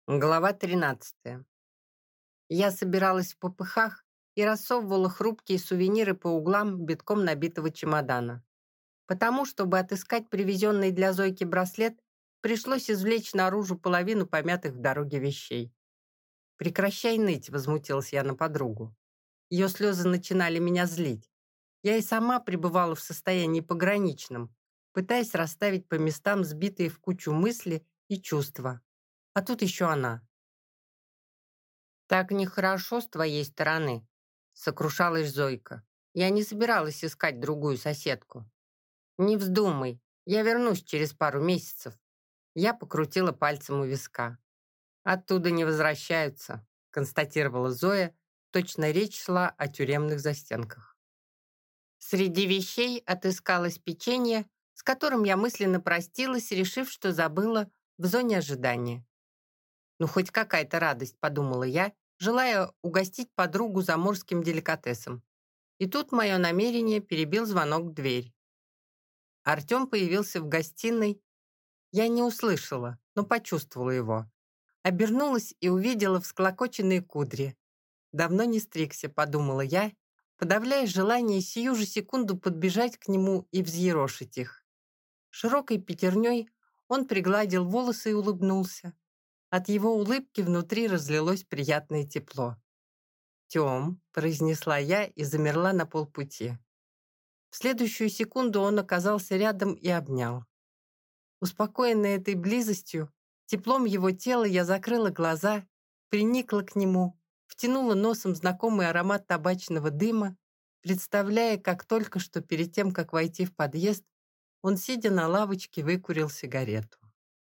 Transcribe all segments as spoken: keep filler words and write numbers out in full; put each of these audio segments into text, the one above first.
Глава тринадцатая. Я собиралась в попыхах и рассовывала хрупкие сувениры по углам битком набитого чемодана. Потому, чтобы отыскать привезенный для Зойки браслет, пришлось извлечь наружу половину помятых в дороге вещей. «Прекращай ныть», — возмутилась я на подругу. Ее слезы начинали меня злить. Я и сама пребывала в состоянии пограничном, пытаясь расставить по местам сбитые в кучу мысли и чувства. А тут еще она. «Так нехорошо с твоей стороны», — сокрушалась Зойка. «Я не собиралась искать другую соседку». «Не вздумай, я вернусь через пару месяцев». Я покрутила пальцем у виска. «Оттуда не возвращаются», — констатировала Зоя, точно речь шла о тюремных застенках. Среди вещей отыскалось печенье, с которым я мысленно простилась, решив, что забыла в зоне ожидания. «Ну, хоть какая-то радость», — подумала я, желая угостить подругу заморским деликатесом. И тут мое намерение перебил звонок в дверь. Артем появился в гостиной. Я не услышала, но почувствовала его. Обернулась и увидела всклокоченные кудри. «Давно не стригся», — подумала я, подавляя желание сию же секунду подбежать к нему и взъерошить их. Широкой пятерней он пригладил волосы и улыбнулся. От его улыбки внутри разлилось приятное тепло. «Тем», — произнесла я и замерла на полпути. В следующую секунду он оказался рядом и обнял. Успокоенная этой близостью, теплом его тела, я закрыла глаза, приникла к нему, втянула носом знакомый аромат табачного дыма, представляя, как только что перед тем, как войти в подъезд, он, сидя на лавочке, выкурил сигарету.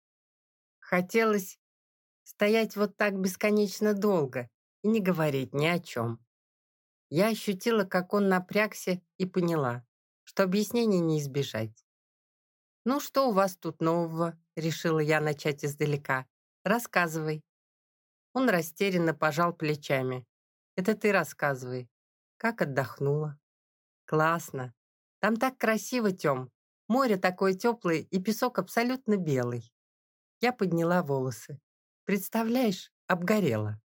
Хотелось стоять вот так бесконечно долго и не говорить ни о чем. Я ощутила, как он напрягся, и поняла, что объяснений не избежать. «Ну, что у вас тут нового?» — решила я начать издалека. «Рассказывай». Он растерянно пожал плечами. «Это ты рассказывай. Как отдохнула?» «Классно. Там так красиво, Тем. Море такое теплое и песок абсолютно белый». Я подняла волосы. «Представляешь, обгорела».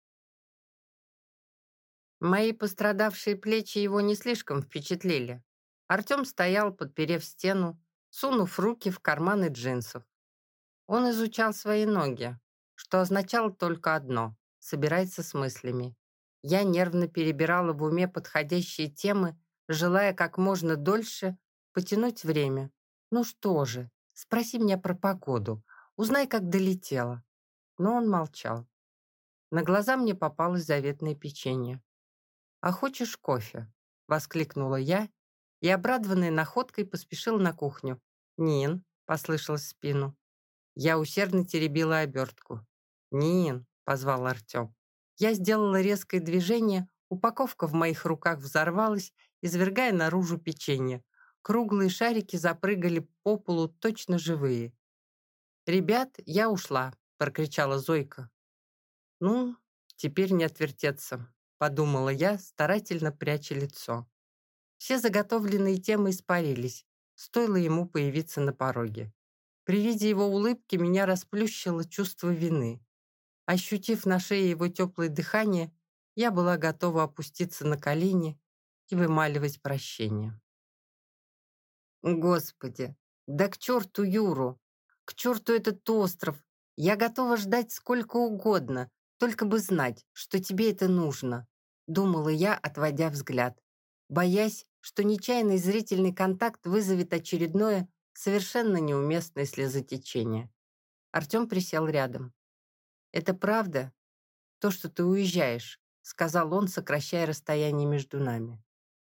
Мои пострадавшие плечи его не слишком впечатлили. Артем стоял, подперев стену, сунув руки в карманы джинсов. Он изучал свои ноги, что означало только одно — собирается с мыслями. Я нервно перебирала в уме подходящие темы, желая как можно дольше потянуть время. «Ну что же, спроси меня про погоду, узнай, как долетела». Но он молчал. На глаза мне попалось заветное печенье. «А хочешь кофе?» — воскликнула я, и, обрадованная находкой, поспешила на кухню. «Нин», — послышалось в спину. Я усердно теребила обертку. «Нин», — позвал Артем. Я сделала резкое движение, упаковка в моих руках взорвалась, извергая наружу печенье. Круглые шарики запрыгали по полу, точно живые. «Ребят, я ушла», — прокричала Зойка. «Ну, теперь не отвертеться», — подумала я, старательно пряча лицо. Все заготовленные темы испарились, стоило ему появиться на пороге. При виде его улыбки меня расплющило чувство вины. Ощутив на шее его теплое дыхание, я была готова опуститься на колени и вымаливать прощение. «Господи, да к черту Юру! К черту этот остров! Я готова ждать сколько угодно, только бы знать, что тебе это нужно», думала я, отводя взгляд, боясь, что нечаянный зрительный контакт вызовет очередное, совершенно неуместное слезотечение. Артем присел рядом. «Это правда, то, что ты уезжаешь», сказал он, сокращая расстояние между нами.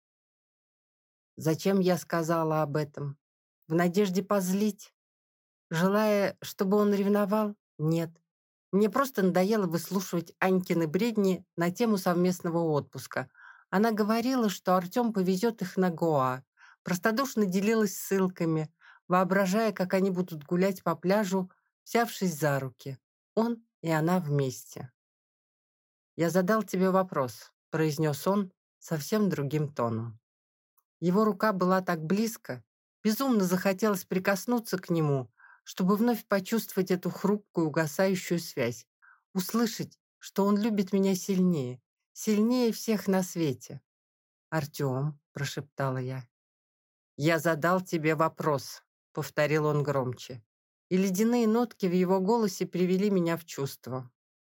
Зачем я сказала об этом? В надежде позлить? Желая, чтобы он ревновал? Нет. Мне просто надоело выслушивать Анькины бредни на тему совместного отпуска. Она говорила, что Артем повезет их на Гоа, простодушно делилась ссылками, воображая, как они будут гулять по пляжу, взявшись за руки. Он и она вместе. «Я задал тебе вопрос», — произнес он совсем другим тоном. Его рука была так близко, безумно захотелось прикоснуться к нему, чтобы вновь почувствовать эту хрупкую, угасающую связь. услышать, что он любит меня сильнее, сильнее всех на свете. «Артем», — прошептала я. «Я задал тебе вопрос», — повторил он громче, и ледяные нотки в его голосе привели меня в чувство.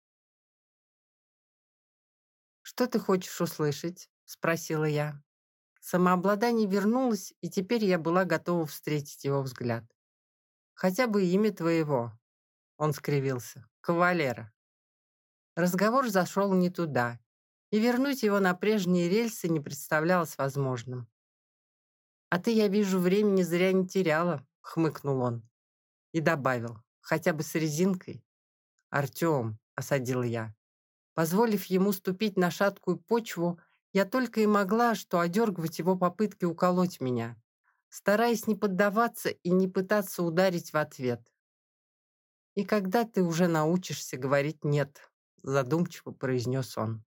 «Что ты хочешь услышать?» — спросила я. Самообладание вернулось, и теперь я была готова встретить его взгляд. «Хотя бы имя твоего», — он скривился, — «кавалера». Разговор зашел не туда, и вернуть его на прежние рельсы не представлялось возможным. «А ты, я вижу, времени зря не теряла», — хмыкнул он и добавил, «хотя бы с резинкой». «Артем», — осадил я. Позволив ему ступить на шаткую почву, я только и могла что одергивать его попытки уколоть меня, стараясь не поддаваться и не пытаться ударить в ответ. «И когда ты уже научишься говорить «нет», — задумчиво произнес он.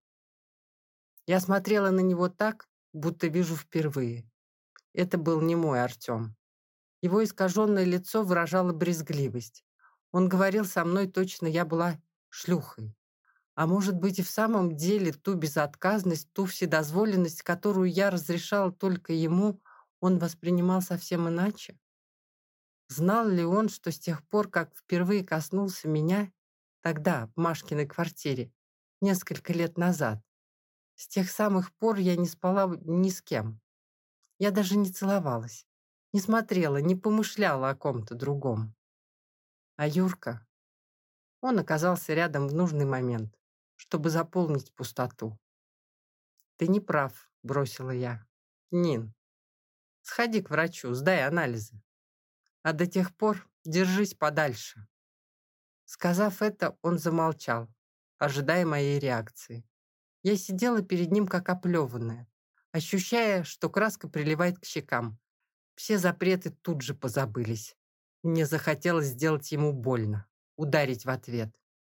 Я смотрела на него так, будто вижу впервые. Это был не мой Артем. Его искаженное лицо выражало брезгливость. Он говорил со мной, точно я была шлюхой. А может быть, и в самом деле ту безотказность, ту вседозволенность, которую я разрешала только ему, он воспринимал совсем иначе? Знал ли он, что с тех пор, как впервые коснулся меня, тогда, в Машкиной квартире, несколько лет назад, с тех самых пор я не спала ни с кем. Я даже не целовалась, не смотрела, не помышляла о ком-то другом. А Юрка, он оказался рядом в нужный момент, чтобы заполнить пустоту. «Ты не прав», — бросила я. «Нин, сходи к врачу, сдай анализы. А до тех пор держись подальше». Сказав это, он замолчал, ожидая моей реакции. Я сидела перед ним как оплеванная, ощущая, что краска приливает к щекам. Все запреты тут же позабылись. Мне захотелось сделать ему больно, ударить в ответ.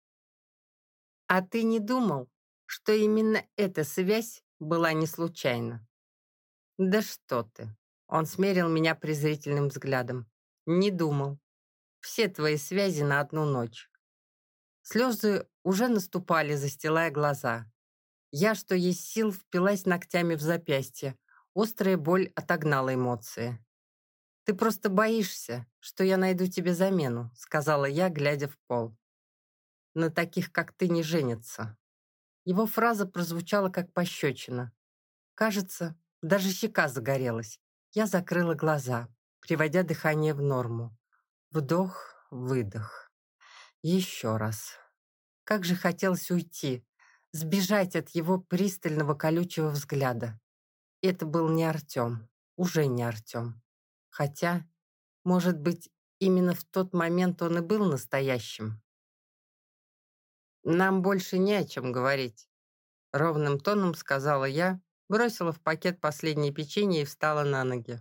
«А ты не думал, что именно эта связь была не случайна?» «Да что ты!» Он смерил меня презрительным взглядом. «Не думал. Все твои связи на одну ночь». Слезы уже наступали, застилая глаза. Я, что есть сил, впилась ногтями в запястье. Острая боль отогнала эмоции. «Ты просто боишься, что я найду тебе замену», сказала я, глядя в пол. «На таких, как ты, не женятся». Его фраза прозвучала как пощечина. Кажется, даже щека загорелась. Я закрыла глаза, приводя дыхание в норму. Вдох, выдох. Еще раз. Как же хотелось уйти, сбежать от его пристального колючего взгляда. Это был не Артем, уже не Артем. Хотя, может быть, именно в тот момент он и был настоящим. «Нам больше не о чем говорить», — ровным тоном сказала я, бросила в пакет последнее печенье и встала на ноги.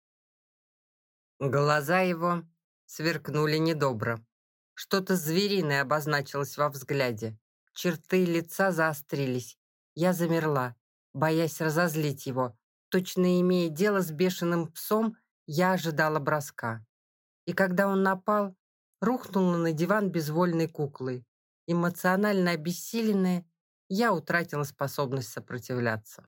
Глаза его сверкнули недобро. Что-то звериное обозначилось во взгляде. Черты лица заострились. Я замерла, боясь разозлить его. Точно имея дело с бешеным псом, я ожидала броска. И когда он напал, рухнула на диван безвольной куклой. Эмоционально обессиленная, я утратила способность сопротивляться.